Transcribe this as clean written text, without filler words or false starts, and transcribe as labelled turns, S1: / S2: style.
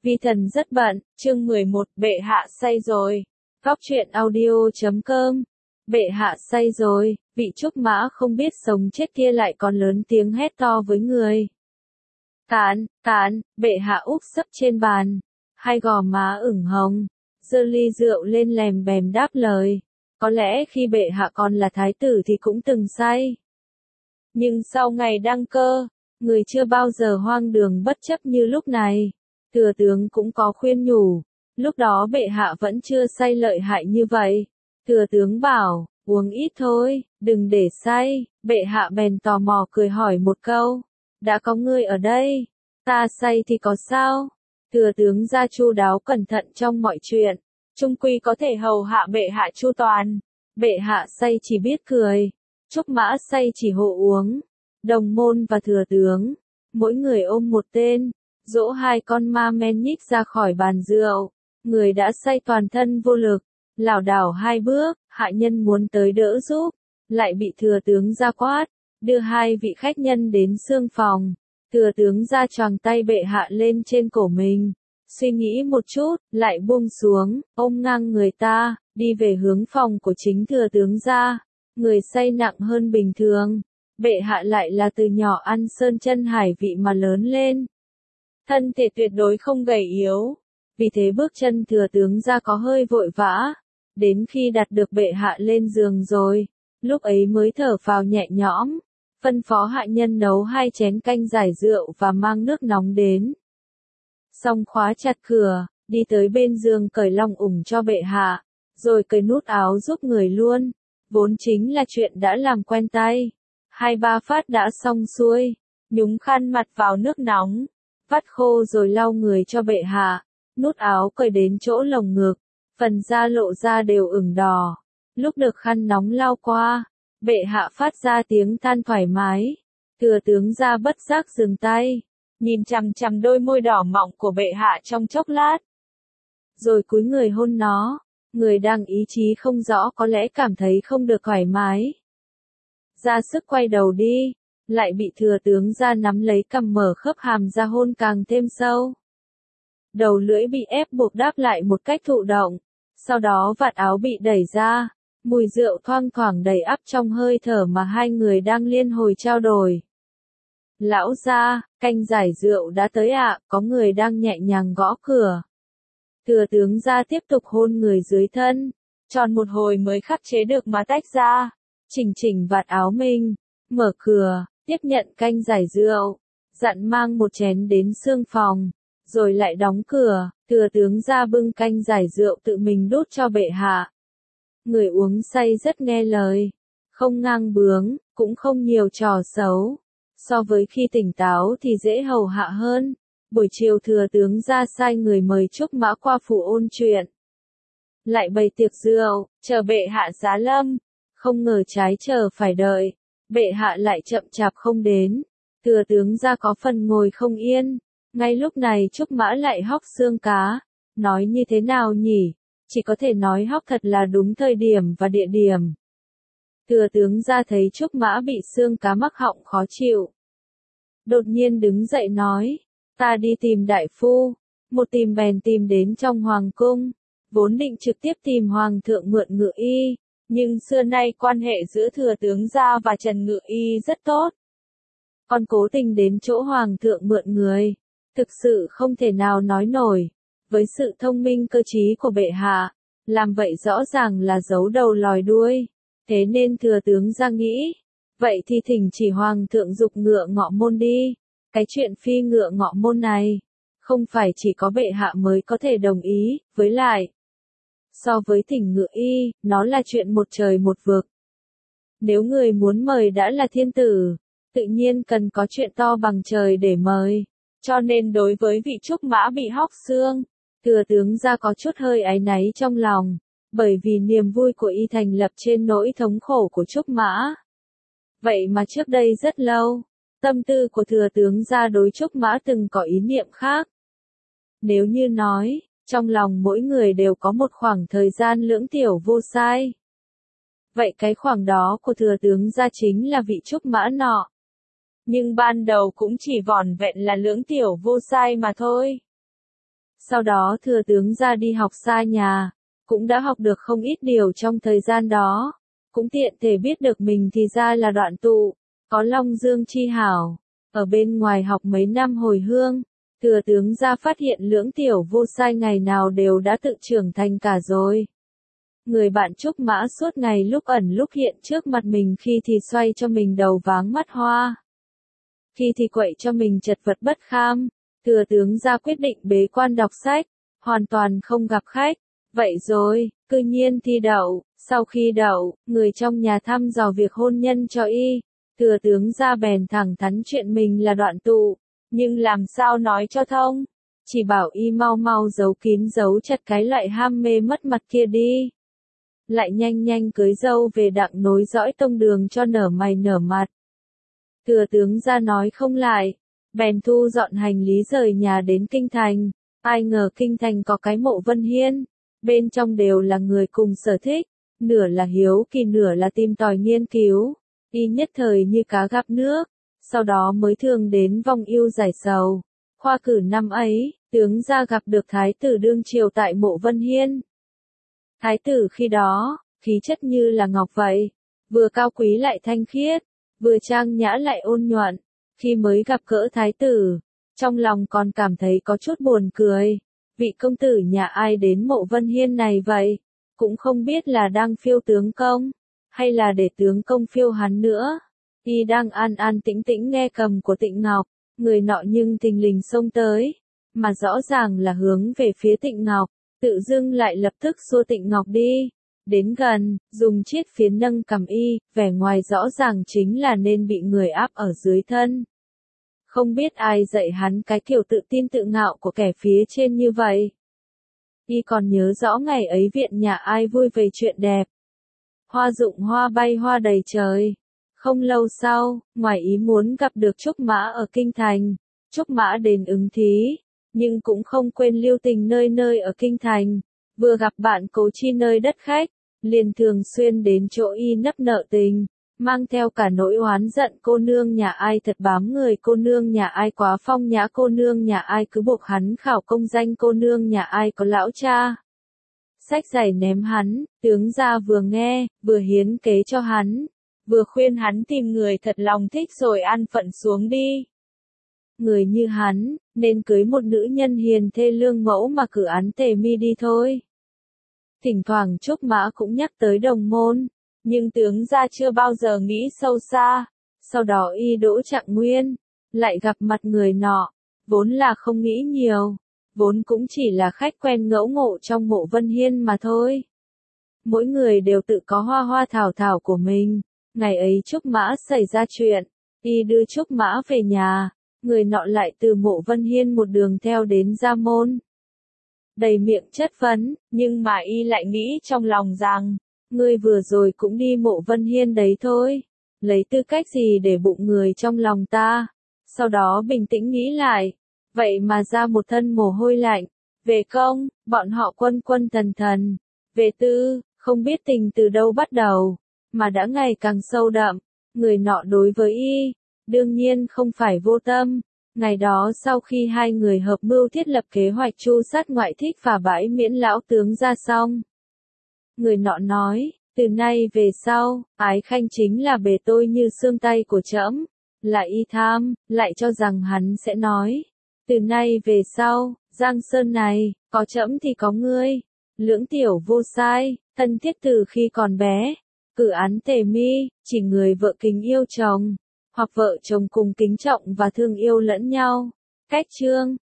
S1: Vi thần rất bận, chương 11, bệ hạ say rồi. Góc truyện audio.com. Bệ hạ say rồi, vị trúc mã không biết sống chết kia lại còn lớn tiếng hét to với người. Cạn, bệ hạ úp sấp trên bàn, hai gò má ửng hồng, giơ ly rượu lên lèm bèm đáp lời. Có lẽ khi bệ hạ còn là thái tử thì cũng từng say. Nhưng sau ngày đăng cơ, người chưa bao giờ hoang đường bất chấp như lúc này. Thừa tướng cũng có khuyên nhủ, lúc đó bệ hạ vẫn chưa say lợi hại như vậy. Thừa tướng bảo, uống ít thôi, đừng để say. Bệ hạ bèn tò mò cười hỏi một câu, đã có người ở đây, ta say thì có sao? Thừa tướng ra chu đáo cẩn thận trong mọi chuyện, chung quy có thể hầu hạ bệ hạ chu toàn. Bệ hạ say chỉ biết cười, trúc mã say chỉ hộ uống. Đồng môn và thừa tướng, mỗi người ôm một tên, dỗ hai con ma men nhích ra khỏi bàn rượu. Người đã say toàn thân vô lực, lảo đảo hai bước, hạ nhân muốn tới đỡ giúp, lại bị thừa tướng ra quát, đưa hai vị khách nhân đến xương phòng. Thừa tướng ra choàng tay bệ hạ lên trên cổ mình, suy nghĩ một chút, lại buông xuống, ôm ngang người ta, đi về hướng phòng của chính thừa tướng ra. Người say nặng hơn bình thường, bệ hạ lại là từ nhỏ ăn sơn chân hải vị mà lớn lên. Thân thể tuyệt đối không gầy yếu, vì thế bước chân thừa tướng ra có hơi vội vã. Đến khi đặt được bệ hạ lên giường rồi, lúc ấy mới thở phào nhẹ nhõm, phân phó hạ nhân nấu 2 chén canh giải rượu và mang nước nóng đến. Xong khóa chặt cửa, đi tới bên giường cởi long ủng cho bệ hạ, rồi cởi nút áo giúp người luôn, vốn chính là chuyện đã làm quen tay. 2-3 phát đã xong xuôi, nhúng khăn mặt vào nước nóng, vắt khô rồi lau người cho bệ hạ, nút áo cởi đến chỗ lồng ngực, phần da lộ ra đều ửng đỏ. Lúc được khăn nóng lau qua, bệ hạ phát ra tiếng than thoải mái. Thừa tướng ra bất giác dừng tay, nhìn chằm chằm đôi môi đỏ mọng của bệ hạ trong chốc lát, rồi cúi người hôn nó. Người đang ý chí không rõ có lẽ cảm thấy không được thoải mái, ra sức quay đầu đi, lại bị thừa tướng ra nắm lấy cằm mở khớp hàm ra hôn càng thêm sâu. Đầu lưỡi bị ép buộc đáp lại một cách thụ động, sau đó vạt áo bị đẩy ra, mùi rượu thoang thoảng đầy ắp trong hơi thở mà hai người đang liên hồi trao đổi. Lão gia, canh giải rượu đã tới ạ, có người đang nhẹ nhàng gõ cửa. Thừa tướng ra tiếp tục hôn người dưới thân, tròn một hồi mới khắc chế được mà tách ra, chỉnh vạt áo mình, mở cửa, tiếp nhận canh giải rượu, dặn mang một chén đến xương phòng, rồi lại đóng cửa. Thừa tướng ra bưng canh giải rượu tự mình đút cho bệ hạ. Người uống say rất nghe lời, không ngang bướng, cũng không nhiều trò xấu. So với khi tỉnh táo thì dễ hầu hạ hơn. Buổi chiều thừa tướng ra sai người mời trúc mã qua phủ ôn chuyện. Lại bày tiệc rượu, chờ bệ hạ giá lâm. Không ngờ trái chờ phải đợi, bệ hạ lại chậm chạp không đến. Thừa tướng ra có phần ngồi không yên. Ngay lúc này trúc mã lại hóc xương cá. Nói như thế nào nhỉ? Chỉ có thể nói hóc thật là đúng thời điểm và địa điểm. Thừa tướng ra thấy trúc mã bị xương cá mắc họng khó chịu, đột nhiên đứng dậy nói, ta đi tìm đại phu. Một tìm bèn tìm đến trong hoàng cung, vốn định trực tiếp tìm hoàng thượng mượn ngự y, nhưng xưa nay quan hệ giữa thừa tướng gia và Trần Ngự Y rất tốt. Còn cố tình đến chỗ hoàng thượng mượn người, thực sự không thể nào nói nổi. Với sự thông minh cơ trí của bệ hạ, làm vậy rõ ràng là giấu đầu lòi đuôi. Thế nên thừa tướng ra nghĩ, vậy thì thỉnh chỉ hoàng thượng giục ngựa ngọ môn đi. Cái chuyện phi ngựa ngọ môn này, không phải chỉ có bệ hạ mới có thể đồng ý, với lại, so với thỉnh ngự y, nó là chuyện một trời một vực. Nếu người muốn mời đã là thiên tử, tự nhiên cần có chuyện to bằng trời để mời. Cho nên đối với vị trúc mã bị hóc xương, thừa tướng ra có chút hơi áy náy trong lòng, bởi vì niềm vui của y thành lập trên nỗi thống khổ của trúc mã. Vậy mà trước đây rất lâu, tâm tư của thừa tướng ra đối trúc mã từng có ý niệm khác. Nếu như nói, trong lòng mỗi người đều có một khoảng thời gian lưỡng tiểu vô sai. Vậy cái khoảng đó của thừa tướng ra chính là vị trúc mã nọ. Nhưng ban đầu cũng chỉ vỏn vẹn là lưỡng tiểu vô sai mà thôi. Sau đó thừa tướng ra đi học xa nhà, cũng đã học được không ít điều trong thời gian đó, cũng tiện thể biết được mình thì ra là Đoạn Tụ, có Long Dương chi hảo, ở bên ngoài học mấy năm hồi hương, thừa tướng ra phát hiện Lưỡng Tiểu Vô Sai ngày nào đều đã tự trưởng thành cả rồi. Người bạn trúc mã suốt ngày lúc ẩn lúc hiện trước mặt mình, khi thì xoay cho mình đầu váng mắt hoa, khi thì quậy cho mình chật vật bất kham. Thừa tướng ra quyết định bế quan đọc sách, hoàn toàn không gặp khách. Vậy rồi, cư nhiên thi đậu, sau khi đậu, người trong nhà thăm dò việc hôn nhân cho y. Thừa tướng ra bèn thẳng thắn chuyện mình là Đoạn Tụ, nhưng làm sao nói cho thông, chỉ bảo y mau mau giấu kín giấu chặt cái loại ham mê mất mặt kia đi. Lại nhanh nhanh cưới dâu về đặng nối dõi tông đường cho nở mày nở mặt. Thừa tướng ra nói không lại, bèn thu dọn hành lý rời nhà đến Kinh Thành. Ai ngờ Kinh Thành có cái Mộ Vân Hiên, bên trong đều là người cùng sở thích, nửa là hiếu kỳ nửa là tìm tòi nghiên cứu, y nhất thời như cá gặp nước, sau đó mới thường đến vong yêu giải sầu. Khoa cử năm ấy, tướng ra gặp được Thái tử đương triều tại Mộ Vân Hiên. Thái tử khi đó, khí chất như là ngọc vậy, vừa cao quý lại thanh khiết, vừa trang nhã lại ôn nhuận. Khi mới gặp gỡ thái tử, trong lòng còn cảm thấy có chút buồn cười. Vị công tử nhà ai đến Mộ Vân Hiên này vậy? Cũng không biết là đang phiêu tướng công, hay là để tướng công phiêu hắn nữa. Y đang an an tĩnh tĩnh nghe cầm của Tịnh Ngọc, người nọ nhưng thình lình xông tới, mà rõ ràng là hướng về phía Tịnh Ngọc, tự dưng lại lập tức xua Tịnh Ngọc đi. Đến gần, dùng chiếc phiến nâng cầm y, vẻ ngoài rõ ràng chính là nên bị người áp ở dưới thân. Không biết ai dạy hắn cái kiểu tự tin tự ngạo của kẻ phía trên như vậy. Y còn nhớ rõ ngày ấy viện nhà ai vui về chuyện đẹp. Hoa rụng hoa bay hoa đầy trời. Không lâu sau, ngoài ý muốn gặp được Trúc Mã ở Kinh Thành. Trúc Mã đến ứng thí, nhưng cũng không quên lưu tình nơi nơi ở Kinh Thành. Vừa gặp bạn Cố Chi nơi đất khách, liền thường xuyên đến chỗ y nấp nợ tình, mang theo cả nỗi oán giận cô nương nhà ai thật bám người, cô nương nhà ai quá phong nhã, cô nương nhà ai cứ buộc hắn khảo công danh, cô nương nhà ai có lão cha. Sách giày ném hắn, tướng gia vừa nghe, vừa hiến kế cho hắn, vừa khuyên hắn tìm người thật lòng thích rồi an phận xuống đi. Người như hắn, nên cưới một nữ nhân hiền thê lương mẫu mà cử án Tề Mi đi thôi. Thỉnh thoảng Trúc Mã cũng nhắc tới đồng môn, nhưng tướng gia chưa bao giờ nghĩ sâu xa. Sau đó y đỗ Trạng Nguyên, lại gặp mặt người nọ, vốn là không nghĩ nhiều, vốn cũng chỉ là khách quen ngẫu ngộ trong Mộ Vân Hiên mà thôi. Mỗi người đều tự có hoa hoa thảo thảo của mình. Ngày ấy Trúc Mã xảy ra chuyện, y đưa Trúc Mã về nhà, người nọ lại từ Mộ Vân Hiên một đường theo đến Gia Môn. Đầy miệng chất vấn, nhưng mà y lại nghĩ trong lòng rằng, ngươi vừa rồi cũng đi Mộ Vân Hiên đấy thôi, lấy tư cách gì để bụng người trong lòng ta. Sau đó bình tĩnh nghĩ lại, vậy mà ra một thân mồ hôi lạnh. Về công, bọn họ quân quân thần thần. Về tư, không biết tình từ đâu bắt đầu, mà đã ngày càng sâu đậm. Người nọ đối với y, đương nhiên không phải vô tâm. Ngày đó sau khi hai người hợp mưu thiết lập kế hoạch tru sát ngoại thích phá bãi Miễn lão tướng ra xong, người nọ nói, từ nay về sau, Ái Khanh chính là bề tôi như xương tay của trẫm. Lại y tham, lại cho rằng hắn sẽ nói, từ nay về sau, Giang Sơn này, có trẫm thì có ngươi. Lưỡng Tiểu Vô Sai, thân thiết từ khi còn bé, cử án Tề Mi, chỉ người vợ kính yêu chồng, hoặc vợ chồng cùng kính trọng và thương yêu lẫn nhau. Cách chương